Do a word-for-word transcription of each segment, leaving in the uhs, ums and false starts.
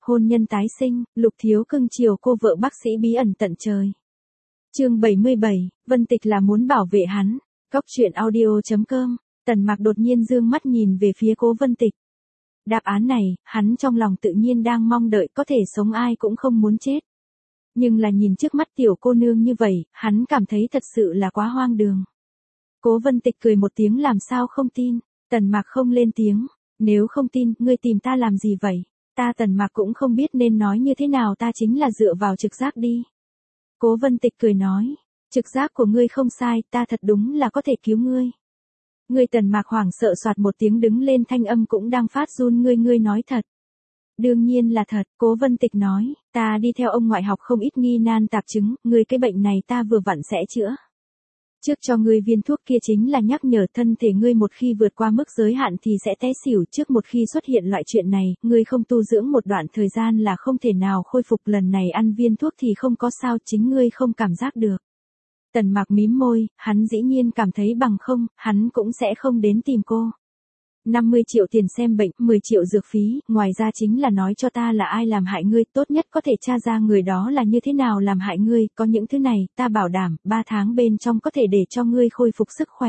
hôn nhân tái sinh, Lục Thiếu cưng chiều cô vợ bác sĩ bí ẩn tận trời. Chương bảy mươi bảy, Vân Tịch là muốn bảo vệ hắn. Góc truyện audio chấm com. Tần Mạc đột nhiên dương mắt nhìn về phía Cố Vân Tịch. Đáp án này, hắn trong lòng tự nhiên đang mong đợi, có thể sống ai cũng không muốn chết. Nhưng là nhìn trước mắt tiểu cô nương như vậy, hắn cảm thấy thật sự là quá hoang đường. Cố Vân Tịch cười một tiếng, làm sao không tin. Tần Mạc không lên tiếng. Nếu không tin, ngươi tìm ta làm gì vậy? Ta Tần Mạc cũng không biết nên nói như thế nào, ta chính là dựa vào trực giác đi. Cố Vân Tịch cười nói, trực giác của ngươi không sai, ta thật đúng là có thể cứu ngươi. Ngươi Tần Mạc hoảng sợ soạt một tiếng đứng lên, thanh âm cũng đang phát run, ngươi ngươi nói thật. Đương nhiên là thật, Cố Vân Tịch nói, ta đi theo ông ngoại học không ít nghi nan tạp chứng, ngươi cái bệnh này ta vừa vặn sẽ chữa. Trước cho ngươi viên thuốc kia chính là nhắc nhở thân thể ngươi một khi vượt qua mức giới hạn thì sẽ té xỉu, trước một khi xuất hiện loại chuyện này, ngươi không tu dưỡng một đoạn thời gian là không thể nào khôi phục, lần này ăn viên thuốc thì không có sao, chính ngươi không cảm giác được. Tần Mạc mím môi, hắn dĩ nhiên cảm thấy bằng không, hắn cũng sẽ không đến tìm cô. năm mươi triệu tiền xem bệnh, mười triệu dược phí, ngoài ra chính là nói cho ta là ai làm hại ngươi, tốt nhất có thể tra ra người đó là như thế nào làm hại ngươi, có những thứ này, ta bảo đảm, ba tháng bên trong có thể để cho ngươi khôi phục sức khỏe.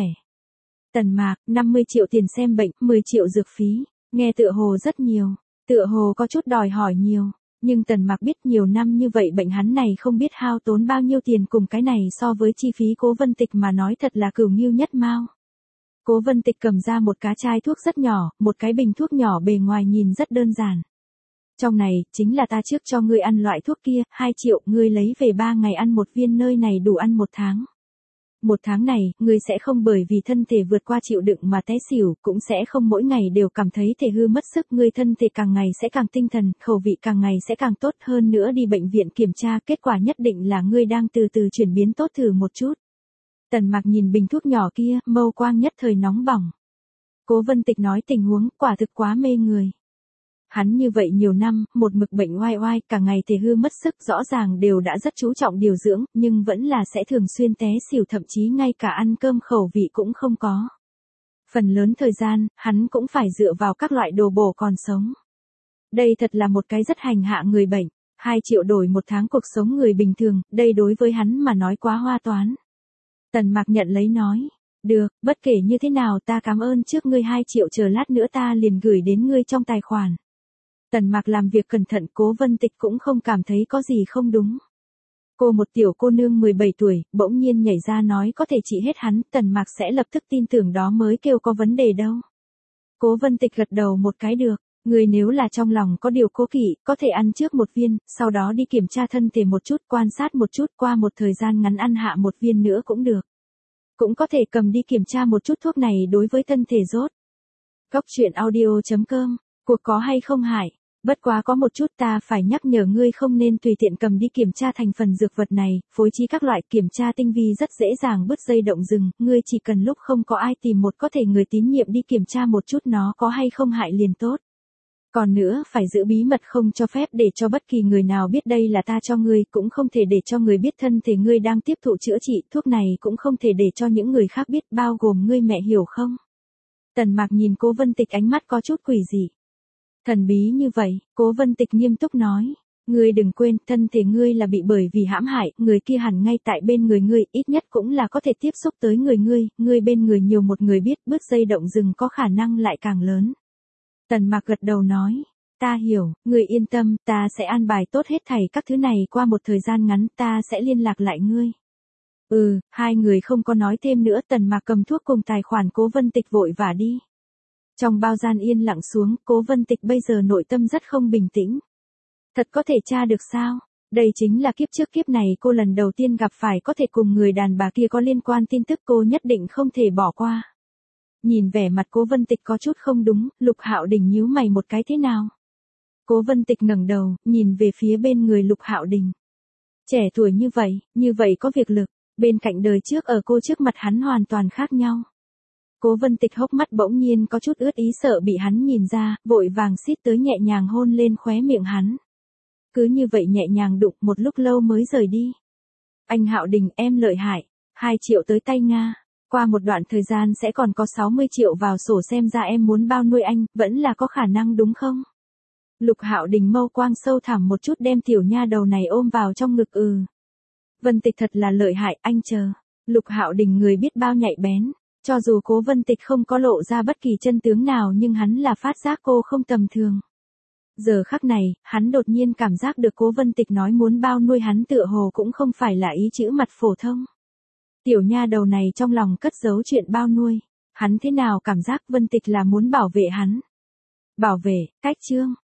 Tần Mạc, năm mươi triệu tiền xem bệnh, mười triệu dược phí, nghe tựa hồ rất nhiều, tựa hồ có chút đòi hỏi nhiều, nhưng Tần Mạc biết nhiều năm như vậy bệnh hắn này không biết hao tốn bao nhiêu tiền, cùng cái này so với chi phí Cố Vân Tịch mà nói thật là cửu nghiêu nhất mao. Cố Vân Tịch cầm ra một cá chai thuốc rất nhỏ, một cái bình thuốc nhỏ bề ngoài nhìn rất đơn giản. Trong này, chính là ta trước cho ngươi ăn loại thuốc kia, hai triệu, ngươi lấy về ba ngày ăn một viên, nơi này đủ ăn một tháng. Một tháng này, ngươi sẽ không bởi vì thân thể vượt qua chịu đựng mà té xỉu, cũng sẽ không mỗi ngày đều cảm thấy thể hư mất sức, ngươi thân thể càng ngày sẽ càng tinh thần, khẩu vị càng ngày sẽ càng tốt hơn nữa, đi bệnh viện kiểm tra, kết quả nhất định là ngươi đang từ từ chuyển biến tốt, thử một chút. Tần Mạc nhìn bình thuốc nhỏ kia, mâu quang nhất thời nóng bỏng. Cố Vân Tịch nói tình huống, quả thực quá mê người. Hắn như vậy nhiều năm, một mực bệnh oai oai, cả ngày thể hư mất sức, rõ ràng đều đã rất chú trọng điều dưỡng, nhưng vẫn là sẽ thường xuyên té xỉu, thậm chí ngay cả ăn cơm khẩu vị cũng không có. Phần lớn thời gian, hắn cũng phải dựa vào các loại đồ bổ còn sống. Đây thật là một cái rất hành hạ người bệnh, hai triệu đổi một tháng cuộc sống người bình thường, đây đối với hắn mà nói quá hoa toán. Tần Mạc nhận lấy nói, được, bất kể như thế nào ta cảm ơn trước ngươi hai triệu, chờ lát nữa ta liền gửi đến ngươi trong tài khoản. Tần Mạc làm việc cẩn thận, Cố Vân Tịch cũng không cảm thấy có gì không đúng. Cô một tiểu cô nương mười bảy tuổi, bỗng nhiên nhảy ra nói có thể trị hết hắn, Tần Mạc sẽ lập tức tin tưởng đó mới kêu có vấn đề đâu. Cố Vân Tịch gật đầu một cái, được, người nếu là trong lòng có điều cố kỵ, có thể ăn trước một viên, sau đó đi kiểm tra thân thể một chút, quan sát một chút, qua một thời gian ngắn ăn hạ một viên nữa cũng được. Cũng có thể cầm đi kiểm tra một chút thuốc này đối với thân thể rốt. Góc truyện audio chấm com, cuộc có hay không hại, bất quá có một chút ta phải nhắc nhở ngươi không nên tùy tiện cầm đi kiểm tra thành phần dược vật này, phối trí các loại, kiểm tra tinh vi rất dễ dàng bứt dây động rừng, ngươi chỉ cần lúc không có ai tìm một có thể người tín nhiệm đi kiểm tra một chút nó có hay không hại liền tốt. Còn nữa, phải giữ bí mật, không cho phép để cho bất kỳ người nào biết đây là ta cho ngươi, cũng không thể để cho người biết thân thể ngươi đang tiếp thụ chữa trị, thuốc này cũng không thể để cho những người khác biết, bao gồm ngươi mẹ, hiểu không? Tần Mạc nhìn Cố Vân Tịch ánh mắt có chút quỷ dị. Thần bí như vậy, Cố Vân Tịch nghiêm túc nói, ngươi đừng quên, thân thể ngươi là bị bởi vì hãm hại, người kia hẳn ngay tại bên người ngươi, ít nhất cũng là có thể tiếp xúc tới người ngươi, ngươi bên người nhiều một người biết, bước dây động rừng có khả năng lại càng lớn. Tần Mạc gật đầu nói, ta hiểu, ngươi yên tâm, ta sẽ an bài tốt hết thảy các thứ này, qua một thời gian ngắn ta sẽ liên lạc lại ngươi. Ừ, hai người không có nói thêm nữa, Tần Mạc cầm thuốc cùng tài khoản Cố Vân Tịch vội vã đi. Trong bao gian yên lặng xuống, Cố Vân Tịch bây giờ nội tâm rất không bình tĩnh. Thật có thể tra được sao? Đây chính là kiếp trước kiếp này cô lần đầu tiên gặp phải có thể cùng người đàn bà kia có liên quan tin tức, cô nhất định không thể bỏ qua. Nhìn vẻ mặt Cố Vân Tịch có chút không đúng, Lục Hạo Đình nhíu mày một cái, thế nào? Cố Vân Tịch ngẩng đầu, nhìn về phía bên người Lục Hạo Đình. Trẻ tuổi như vậy, như vậy có việc lực, bên cạnh đời trước ở cô trước mặt hắn hoàn toàn khác nhau. Cố Vân Tịch hốc mắt bỗng nhiên có chút ướt, ý sợ bị hắn nhìn ra, vội vàng xít tới nhẹ nhàng hôn lên khóe miệng hắn. Cứ như vậy nhẹ nhàng đụng một lúc lâu mới rời đi. Anh Hạo Đình, em lợi hại, hai triệu tới tay Nga. Qua một đoạn thời gian sẽ còn có sáu mươi triệu vào sổ, xem ra em muốn bao nuôi anh, vẫn là có khả năng đúng không? Lục Hạo Đình mâu quang sâu thẳm một chút đem tiểu nha đầu này ôm vào trong ngực. Ừ. Vân Tịch thật là lợi hại, anh chờ. Lục Hạo Đình người biết bao nhạy bén, cho dù Cố Vân Tịch không có lộ ra bất kỳ chân tướng nào nhưng hắn là phát giác cô không tầm thường. Giờ khắc này, hắn đột nhiên cảm giác được Cố Vân Tịch nói muốn bao nuôi hắn tựa hồ cũng không phải là ý chữ mặt phổ thông. Tiểu nha đầu này trong lòng cất giấu chuyện bao nuôi, hắn thế nào cảm giác Vân Tịch là muốn bảo vệ hắn. Bảo vệ, cách chương.